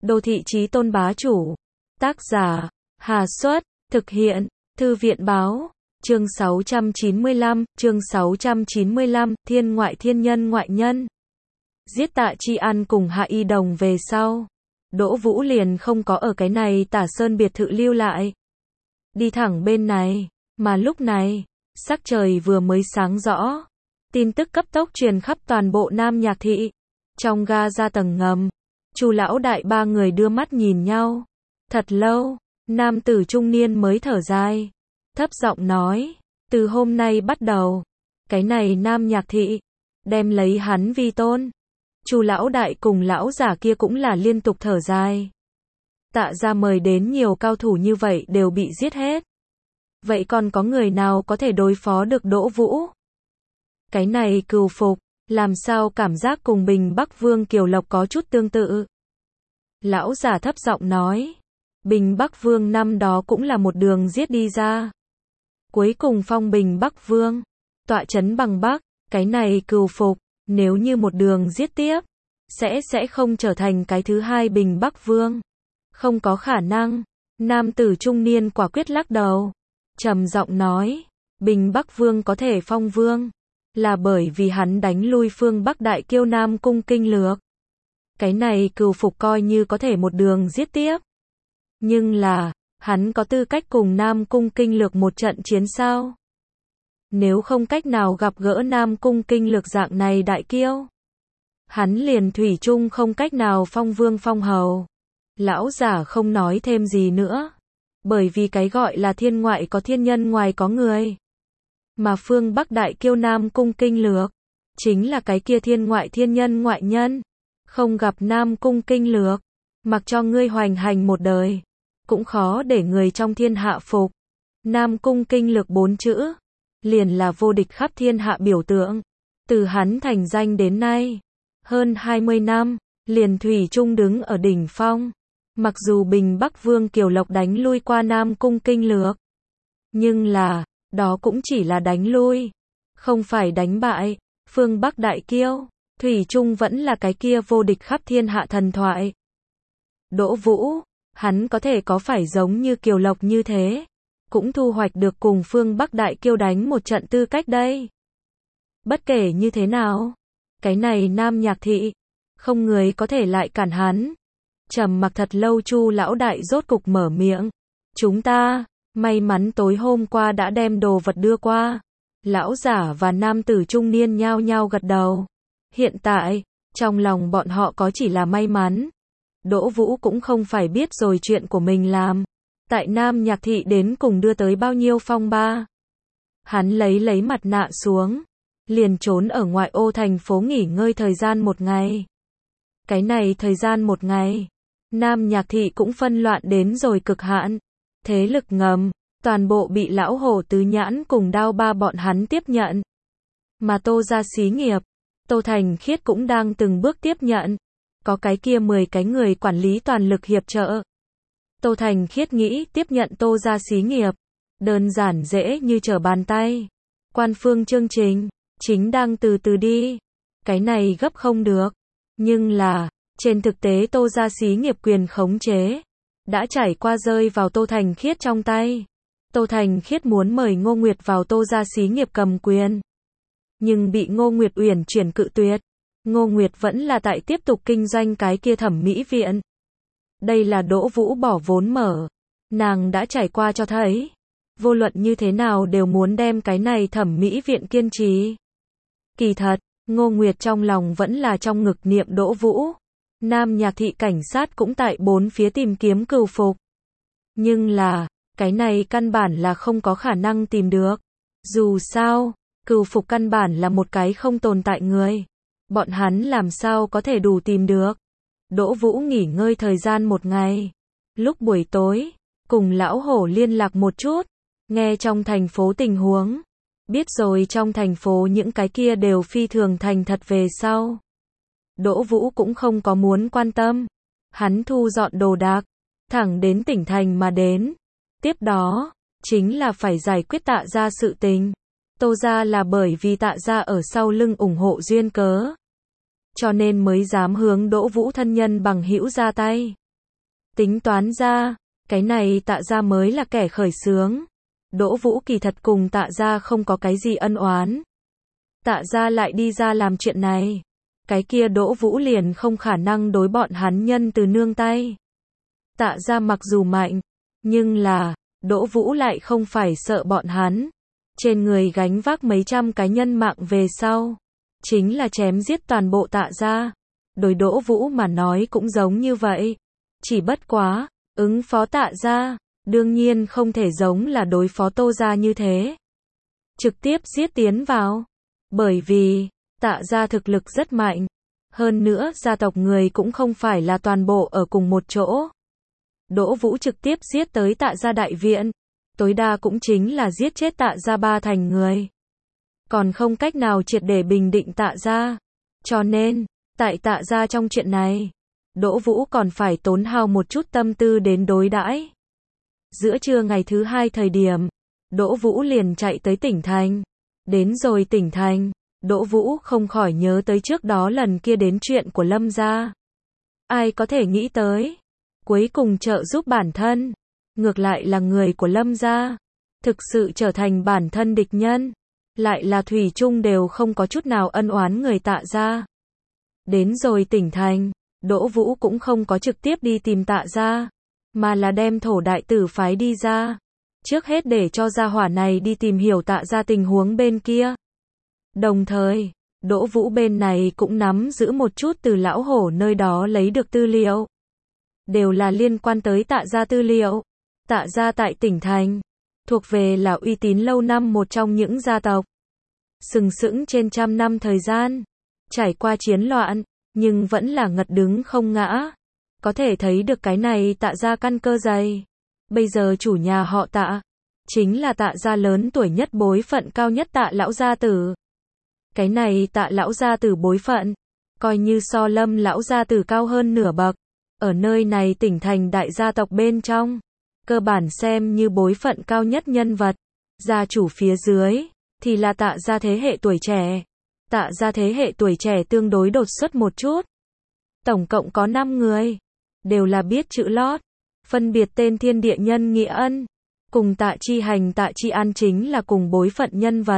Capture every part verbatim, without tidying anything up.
Đô thị chí tôn bá chủ. Tác giả, Hà Xuất, thực hiện, Thư viện báo. Chương sáu trăm chín mươi lăm, chương sáu trăm chín mươi lăm, thiên ngoại thiên nhân ngoại nhân. Giết Tạ Chi An cùng Hạ Y Đồng về sau, Đỗ Vũ liền không có ở cái này Tả Sơn biệt thự lưu lại. Đi thẳng bên này, mà lúc này, sắc trời vừa mới sáng rõ. Tin tức cấp tốc truyền khắp toàn bộ Nam Nhạc Thị. Trong ga ra tầng ngầm, Chu lão đại ba người đưa mắt nhìn nhau. Thật lâu, nam tử trung niên mới thở dài, thấp giọng nói, từ hôm nay bắt đầu, cái này Nam Nhạc Thị, đem lấy hắn vi tôn. Chu lão đại cùng lão giả kia cũng là liên tục thở dài. Tạ gia mời đến nhiều cao thủ như vậy đều bị giết hết. Vậy còn có người nào có thể đối phó được Đỗ Vũ? Cái này cừu phục, làm sao cảm giác cùng Bình Bắc Vương Kiều Lộc có chút tương tự? Lão giả thấp giọng nói, Bình Bắc Vương năm đó cũng là một đường giết đi ra. Cuối cùng phong Bình Bắc Vương, tọa chấn bằng Bắc, cái này cừu phục, nếu như một đường giết tiếp, sẽ sẽ không trở thành cái thứ hai Bình Bắc Vương. Không có khả năng. Nam tử trung niên quả quyết lắc đầu, trầm giọng nói, Bình Bắc Vương có thể phong vương, là bởi vì hắn đánh lui phương Bắc đại kiêu Nam Cung Kinh Lược. Cái này cừu phục coi như có thể một đường giết tiếp. Nhưng là, hắn có tư cách cùng Nam Cung Kinh Lược một trận chiến sao? Nếu không cách nào gặp gỡ Nam Cung Kinh Lược dạng này đại kiêu, hắn liền thủy chung không cách nào phong vương phong hầu. Lão giả không nói thêm gì nữa, bởi vì cái gọi là thiên ngoại có thiên nhân ngoài có người. Mà phương Bắc đại kiêu Nam Cung Kinh Lược, chính là cái kia thiên ngoại thiên nhân ngoại nhân. Không gặp Nam Cung Kinh Lược, mặc cho ngươi hoành hành một đời, cũng khó để người trong thiên hạ phục. Nam Cung Kinh Lược bốn chữ, liền là vô địch khắp thiên hạ biểu tượng. Từ hắn thành danh đến nay, hơn hai mươi năm, liền thủy chung đứng ở đỉnh phong. Mặc dù Bình Bắc Vương Kiều Lộc đánh lui qua Nam Cung Kinh Lược, nhưng là, đó cũng chỉ là đánh lui, không phải đánh bại. Phương Bắc đại kiêu, thủy chung vẫn là cái kia vô địch khắp thiên hạ thần thoại. Đỗ Vũ, hắn có thể có phải giống như Kiều Lộc như thế, cũng thu hoạch được cùng phương Bắc đại kiêu đánh một trận tư cách đây. Bất kể như thế nào, cái này Nam Nhạc Thị, không người có thể lại cản hắn. Trầm mặc thật lâu Chu lão đại rốt cục mở miệng, chúng ta, may mắn tối hôm qua đã đem đồ vật đưa qua. Lão giả và nam tử trung niên nhao nhao gật đầu. Hiện tại, trong lòng bọn họ có chỉ là may mắn. Đỗ Vũ cũng không phải biết rồi chuyện của mình làm. Tại Nam Nhạc Thị đến cùng đưa tới bao nhiêu phong ba. Hắn lấy lấy mặt nạ xuống, liền trốn ở ngoại ô thành phố nghỉ ngơi thời gian một ngày. Cái này thời gian một ngày, Nam Nhạc Thị cũng phân loạn đến rồi cực hạn. Thế lực ngầm, toàn bộ bị lão hổ tứ nhãn cùng đao ba bọn hắn tiếp nhận. Mà Tô gia xí nghiệp, Tô Thành Khiết cũng đang từng bước tiếp nhận. Có cái kia mười cái người quản lý toàn lực hiệp trợ. Tô Thành Khiết nghĩ tiếp nhận Tô gia xí nghiệp, đơn giản dễ như trở bàn tay. Quan phương chương trình, chính đang từ từ đi. Cái này gấp không được. Nhưng là, trên thực tế Tô gia xí nghiệp quyền khống chế, đã trải qua rơi vào Tô Thành Khiết trong tay. Tô Thành Khiết muốn mời Ngô Nguyệt vào Tô gia xí nghiệp cầm quyền, nhưng bị Ngô Nguyệt uyển chuyển cự tuyệt. Ngô Nguyệt vẫn là tại tiếp tục kinh doanh cái kia thẩm mỹ viện. Đây là Đỗ Vũ bỏ vốn mở. Nàng đã trải qua cho thấy, vô luận như thế nào đều muốn đem cái này thẩm mỹ viện kiên trì. Kỳ thật, Ngô Nguyệt trong lòng vẫn là trong ngực niệm Đỗ Vũ. Nam Nhạc Thị cảnh sát cũng tại bốn phía tìm kiếm cừu phục. Nhưng là, cái này căn bản là không có khả năng tìm được. Dù sao, cừu phục căn bản là một cái không tồn tại người. Bọn hắn làm sao có thể đủ tìm được. Đỗ Vũ nghỉ ngơi thời gian một ngày. Lúc buổi tối, cùng lão hổ liên lạc một chút, nghe trong thành phố tình huống. Biết rồi trong thành phố những cái kia đều phi thường thành thật về sau. Đỗ Vũ cũng không có muốn quan tâm. Hắn thu dọn đồ đạc, thẳng đến tỉnh thành mà đến. Tiếp đó, chính là phải giải quyết Tạ gia sự tình. Tô gia là bởi vì Tạ gia ở sau lưng ủng hộ duyên cớ, cho nên mới dám hướng Đỗ Vũ thân nhân bằng hữu ra tay. Tính toán ra, cái này Tạ gia mới là kẻ khởi xướng. Đỗ Vũ kỳ thật cùng Tạ gia không có cái gì ân oán. Tạ gia lại đi ra làm chuyện này, cái kia Đỗ Vũ liền không khả năng đối bọn hắn nhân từ nương tay. Tạ gia mặc dù mạnh, nhưng là, Đỗ Vũ lại không phải sợ bọn hắn. Trên người gánh vác mấy trăm cái nhân mạng về sau, chính là chém giết toàn bộ Tạ gia. Đối Đỗ Vũ mà nói cũng giống như vậy. Chỉ bất quá, ứng phó Tạ gia, đương nhiên không thể giống là đối phó Tô gia như thế. Trực tiếp giết tiến vào. Bởi vì, Tạ gia thực lực rất mạnh. Hơn nữa, gia tộc người cũng không phải là toàn bộ ở cùng một chỗ. Đỗ Vũ trực tiếp giết tới Tạ gia đại viện. Tối đa cũng chính là giết chết Tạ gia ba thành người. Còn không cách nào triệt để bình định Tạ gia. Cho nên, tại Tạ gia trong chuyện này, Đỗ Vũ còn phải tốn hao một chút tâm tư đến đối đãi. Giữa trưa ngày thứ hai thời điểm, Đỗ Vũ liền chạy tới tỉnh thành. Đến rồi tỉnh thành, Đỗ Vũ không khỏi nhớ tới trước đó lần kia đến chuyện của Lâm gia. Ai có thể nghĩ tới, cuối cùng trợ giúp bản thân, ngược lại là người của Lâm gia, thực sự trở thành bản thân địch nhân, lại là thủy chung đều không có chút nào ân oán người Tạ gia. Đến rồi tỉnh thành, Đỗ Vũ cũng không có trực tiếp đi tìm Tạ gia, mà là đem Thổ đại tử phái đi ra. Trước hết để cho gia hỏa này đi tìm hiểu Tạ gia tình huống bên kia. Đồng thời, Đỗ Vũ bên này cũng nắm giữ một chút từ lão hổ nơi đó lấy được tư liệu. Đều là liên quan tới Tạ gia tư liệu. Tạ gia tại tỉnh thành, thuộc về là uy tín lâu năm một trong những gia tộc. Sừng sững trên trăm năm thời gian, trải qua chiến loạn, nhưng vẫn là ngật đứng không ngã. Có thể thấy được cái này Tạ gia căn cơ dày. Bây giờ chủ nhà họ Tạ, chính là Tạ gia lớn tuổi nhất bối phận cao nhất Tạ lão gia tử. Cái này Tạ lão gia tử bối phận, coi như so Lâm lão gia tử cao hơn nửa bậc. Ở nơi này tỉnh thành đại gia tộc bên trong, cơ bản xem như bối phận cao nhất nhân vật. Gia chủ phía dưới, thì là Tạ gia thế hệ tuổi trẻ. Tạ gia thế hệ tuổi trẻ tương đối đột xuất một chút. Tổng cộng có năm người, đều là biết chữ lót. Phân biệt tên Thiên Địa Nhân Nghĩa Ân, cùng Tạ Chi Hành Tạ Chi An chính là cùng bối phận nhân vật.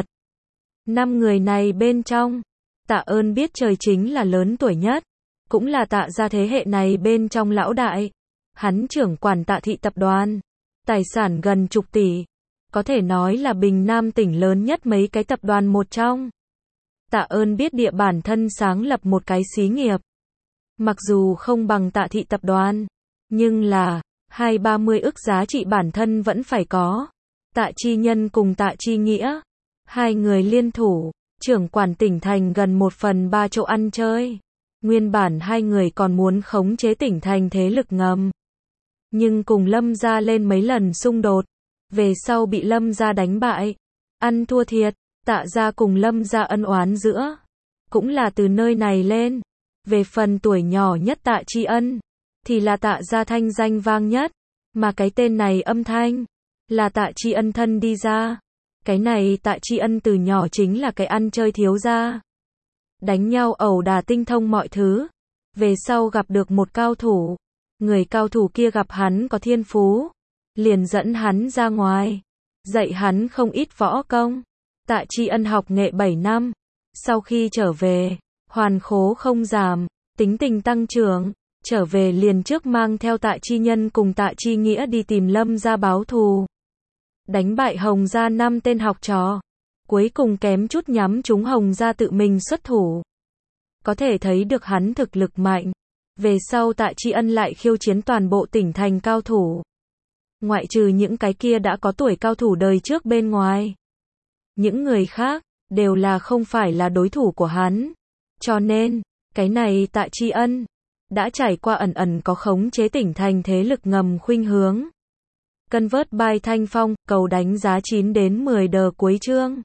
Năm người này bên trong, Tạ Ơn biết trời chính là lớn tuổi nhất, cũng là Tạ gia thế hệ này bên trong lão đại. Hắn trưởng quản Tạ thị tập đoàn, tài sản gần chục tỷ, có thể nói là Bình Nam tỉnh lớn nhất mấy cái tập đoàn một trong. Tạ Ơn biết địa bản thân sáng lập một cái xí nghiệp. Mặc dù không bằng Tạ thị tập đoàn, nhưng là hai ba mươi ức giá trị bản thân vẫn phải có. Tạ Chi Nhân cùng Tạ Chi Nghĩa, hai người liên thủ, trưởng quản tỉnh thành gần một phần ba chỗ ăn chơi. Nguyên bản hai người còn muốn khống chế tỉnh thành thế lực ngầm. Nhưng cùng Lâm gia lên mấy lần xung đột, về sau bị Lâm gia đánh bại, ăn thua thiệt. Tạ gia cùng Lâm gia ân oán giữa, cũng là từ nơi này lên. Về phần tuổi nhỏ nhất Tạ Chi Ân, thì là Tạ gia thanh danh vang nhất, mà cái tên này âm thanh, là Tạ Chi Ân thân đi ra. Cái này Tạ Chi Ân từ nhỏ chính là cái ăn chơi thiếu gia. Đánh nhau ẩu đả tinh thông mọi thứ. Về sau gặp được một cao thủ. Người cao thủ kia gặp hắn có thiên phú, liền dẫn hắn ra ngoài, dạy hắn không ít võ công. Tạ Chi Ân học nghệ bảy năm, sau khi trở về, hoàn khố không giảm, tính tình tăng trưởng, trở về liền trước mang theo Tạ Chi Nhân cùng Tạ Chi Nghĩa đi tìm Lâm gia báo thù. Đánh bại Hồng gia năm tên học trò, cuối cùng kém chút nhắm trúng Hồng gia tự mình xuất thủ. Có thể thấy được hắn thực lực mạnh. Về sau Tạ Chi Ân lại khiêu chiến toàn bộ tỉnh thành cao thủ. Ngoại trừ những cái kia đã có tuổi cao thủ đời trước bên ngoài, những người khác, đều là không phải là đối thủ của hắn. Cho nên, cái này Tạ Chi Ân, đã trải qua ẩn ẩn có khống chế tỉnh thành thế lực ngầm khuynh hướng. Convert by Thanh Phong, cầu đánh giá chín đến mười đờ cuối chương.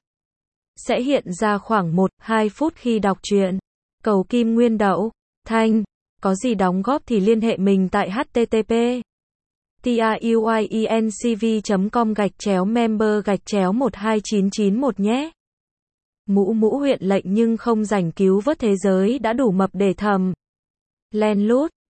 Sẽ hiện ra khoảng một đến hai phút khi đọc truyện. Cầu Kim Nguyên Đậu, Thanh, có gì đóng góp thì liên hệ mình tại h t t p truyencv chấm com gạch chéo member gạch chéo một hai chín chín một nhé. Mũ mũ huyện lệnh nhưng không rảnh cứu vớt thế giới đã đủ mập để thầm. Len lút.